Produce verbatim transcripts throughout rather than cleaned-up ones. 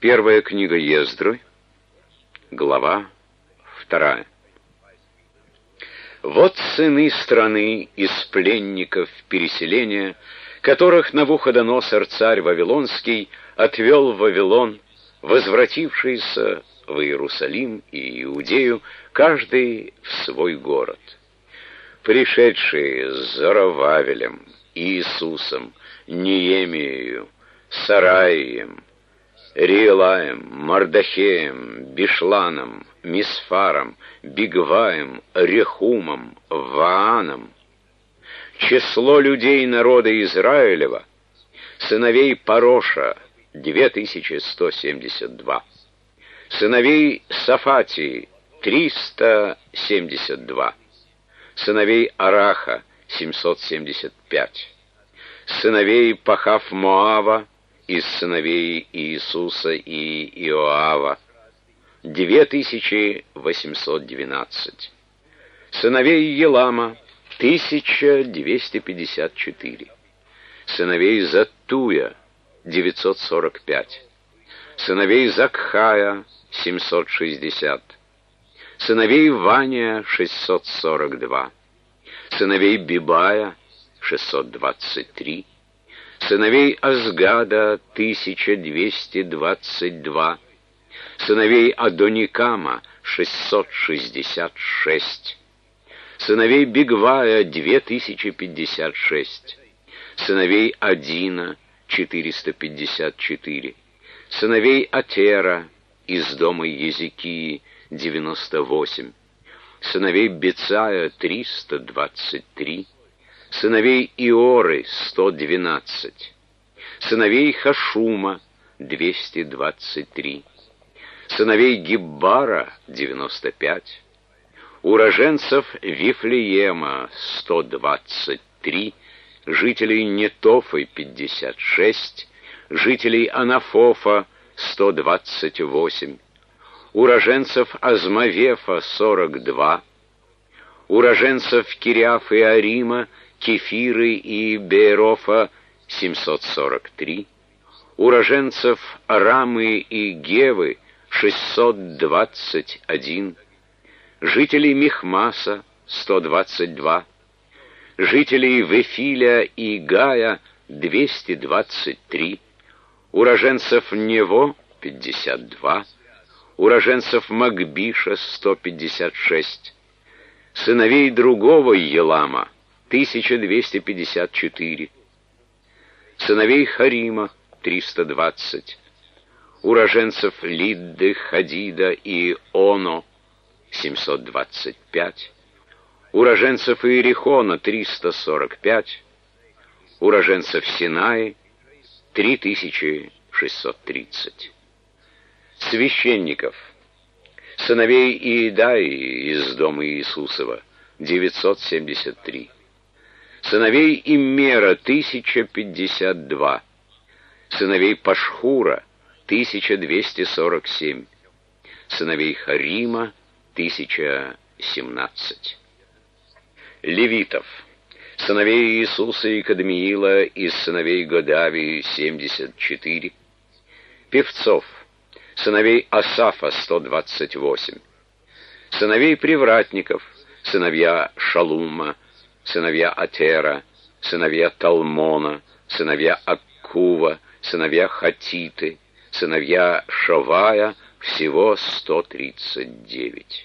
Первая книга Ездры, глава вторая. Вот сыны страны из пленников переселения, которых Навуходоносор, царь Вавилонский, отвел в Вавилон, возвратившиеся в Иерусалим и Иудею, каждый в свой город. Пришедшие с Зоровавелем, Иисусом, Неемиею, Сараием, Риелаем, Мардахеем, Бишланом, Мисфаром, Бигваем, Рехумом, Вааном. Число людей народа Израилева, сыновей Пароша, две тысячи сто семьдесят два. Сыновей Сафатии, триста семьдесят два. Сыновей Араха, семьсот семьдесят пять. Сыновей Пахав-Моава, из сыновей Иисуса и Иоава, две тысячи восемьсот двенадцать. Сыновей Елама, тысяча двести пятьдесят четыре. Сыновей Заттуя, девятьсот сорок пять. Сыновей Закхая, семьсот шестьдесят. Сыновей Вания, шестьсот сорок два. Сыновей Бибая, шестьсот двадцать три. Сыновей Азгада, тысяча двести двадцать два. Сыновей Адоникама, шестьсот шестьдесят шесть. Сыновей Бигвая, две тысячи пятьдесят шесть. Сыновей Адина, четыреста пятьдесят четыре. Сыновей Атера, из дома Езекии, девяносто восемь. Сыновей Бецая, триста двадцать три. Сыновей Иоры, сто двенадцать. Сыновей Хашума, двести двадцать три. Сыновей Гиббара, девяносто пять. Уроженцев Вифлеема, сто двадцать три. Жителей Нетофы, пятьдесят шесть. Жителей Анафофа, сто двадцать восемь. Уроженцев Азмавефа, сорок два. Уроженцев Кириаф и Арима, Кефиры и Беерофа, семьсот сорок три. Уроженцев Рамы и Гевы, шестьсот двадцать один. Жителей Михмаса, сто двадцать два. Жителей Вефиля и Гая, двести двадцать три. Уроженцев Нево, пятьдесят два. Уроженцев Магбиша, сто пятьдесят шесть. Сыновей другого Елама, тысяча двести пятьдесят четыре. Сыновей Харима, триста двадцать. Уроженцев Лидды, Хадида и Оно, семьсот двадцать пять. Уроженцев Иерихона, триста сорок пять. Уроженцев Синаи, три тысячи шестьсот тридцать. Священников. Сыновей Иедаи из дома Иисусова, девятьсот семьдесят три. Сыновей Иммера, тысяча пятьдесят два. Сыновей Пашхура, тысяча двести сорок семь. Сыновей Харима, тысяча семнадцать. Левитов. Сыновей Иисуса и Кадмиила из сыновей Годавии, семьдесят четыре. Певцов. Сыновей Асафа, сто двадцать восемь. Сыновей привратников, сыновья Шалума, сыновья Атера, сыновья Талмона, сыновья Аккува, сыновья Хатиты, сыновья Шавая, всего сто тридцать девять.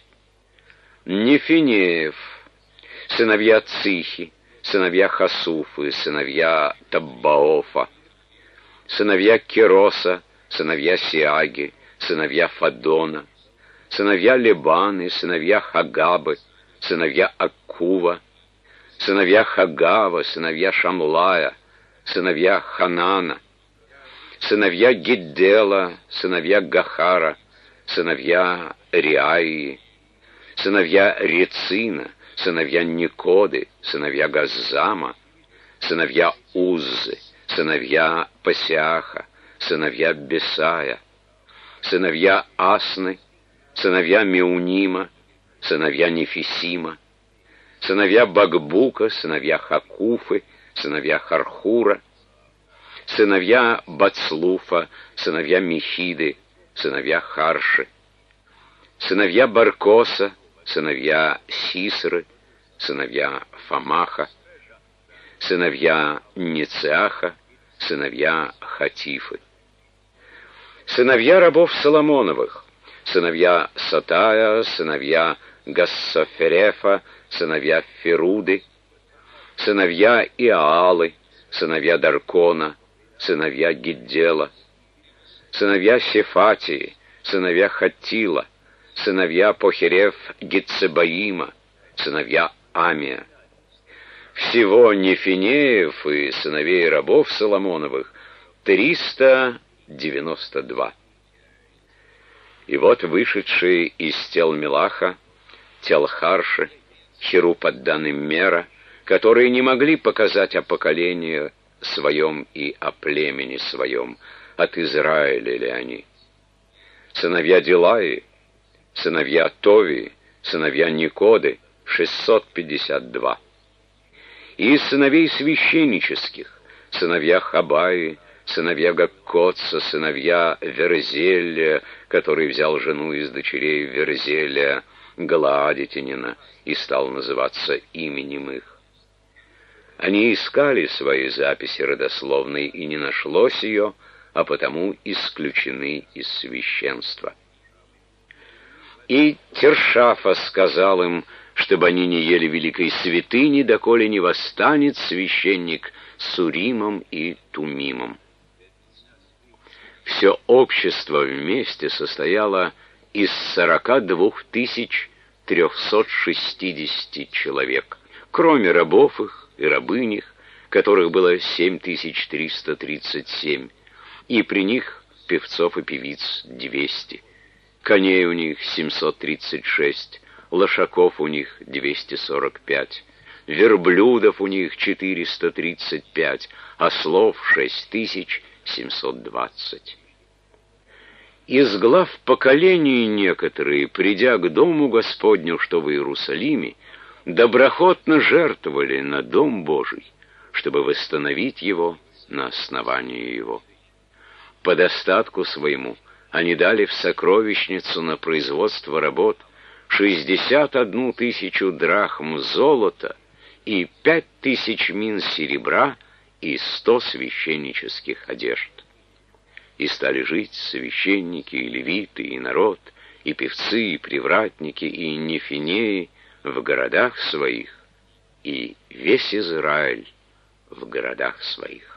Нефинеев, сыновья Цихи, сыновья Хасуфы, сыновья Таббаофа, сыновья Кероса, сыновья Сиаги, сыновья Фадона, сыновья Лебаны, сыновья Хагабы, сыновья Аккува, сыновья Хагава, сыновья Шамлая, сыновья Ханана, сыновья Гиддела, сыновья Гахара, сыновья Риаии, сыновья Рецина, сыновья Никоды, сыновья Газзама, сыновья Уззы, сыновья Пасиаха, сыновья Бесая, сыновья Асны, сыновья Меунима, сыновья Нефисима, сыновья Багбука, сыновья Хакуфы, сыновья Хархура, сыновья Бацлуфа, сыновья Мехиды, сыновья Харши, сыновья Баркоса, сыновья Сисры, сыновья Фамаха, сыновья Нициаха, сыновья Хатифы, сыновья рабов Соломоновых, сыновья Сатая, сыновья Гассоферефа, сыновья Феруды, сыновья Иаалы, сыновья Даркона, сыновья Гиддела, сыновья Сефатии, сыновья Хаттила, сыновья Похерев Гицебаима, сыновья Амия. Всего Нефинеев и сыновей рабов Соломоновых триста девяносто два. И вот вышедшие из тел Мелаха, тел Харши, Херу подданным Мера, которые не могли показать о поколении своем и о племени своем, от Израиля ли они. Сыновья Дилаи, сыновья Товии, сыновья Никоды, шестьсот пятьдесят два. И из сыновей священнических, сыновья Хабаи, сыновья Гаккотса, сыновья Верзелия, который взял жену из дочерей Верзелия, Галаадитянина, и стал называться именем их. Они искали свои записи родословной, и не нашлось ее, а потому исключены из священства. И Тершафа сказал им, чтобы они не ели великой святыни, доколе не восстанет священник с Уримом и Тумимом. Все общество вместе состояло из сорока двух тысяч трехсот шестидесяти человек, кроме рабов их и рабынь их, которых было семь тысяч триста тридцать семь, и при них певцов и певиц двести, коней у них семьсот тридцать шесть, лошаков у них двести сорок пять, верблюдов у них четыреста тридцать пять, ослов шесть тысяч семьсот двадцать. Из глав поколений некоторые, придя к дому Господню, что в Иерусалиме, доброхотно жертвовали на дом Божий, чтобы восстановить его на основании его. По достатку своему они дали в сокровищницу на производство работ шестьдесят одну тысячу драхм золота и пять тысяч мин серебра и сто священнических одежд. И стали жить священники, и левиты, и народ, и певцы, и привратники, и нефинеи в городах своих, и весь Израиль в городах своих.